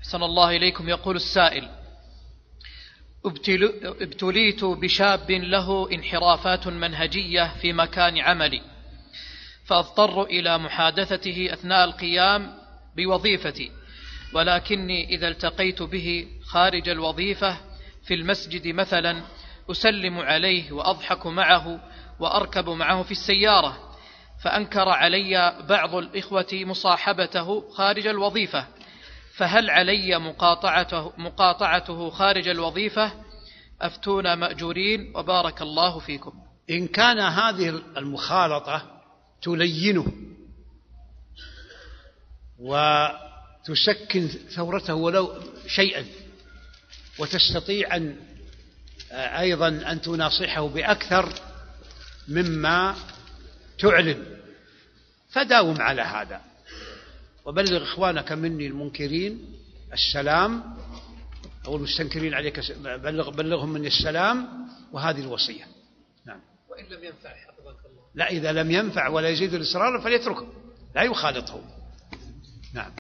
أحسن الله إليكم. يقول السائل: ابتليت بشاب له انحرافات منهجية في مكان عملي، فأضطر إلى محادثته أثناء القيام بوظيفتي، ولكني إذا التقيت به خارج الوظيفة في المسجد مثلا أسلم عليه وأضحك معه وأركب معه في السيارة، فأنكر علي بعض الإخوة مصاحبته خارج الوظيفة، فهل علي مقاطعته خارج الوظيفة؟ أفتونا مأجورين وبارك الله فيكم. إن كان هذه المخالطة تلينه وتسكن ثورته ولو شيئا، وتستطيع أيضا أن تناصحه بأكثر مما تعلن، فداوم على هذا، وبلغ إخوانك مني المنكرين السلام، أو المستنكرين عليك بلغهم مني السلام، وهذه الوصية. نعم. وإن لم ينفع حفظك الله. لا، إذا لم ينفع ولا يزيد الإصرار فليتركه، لا يخالطه.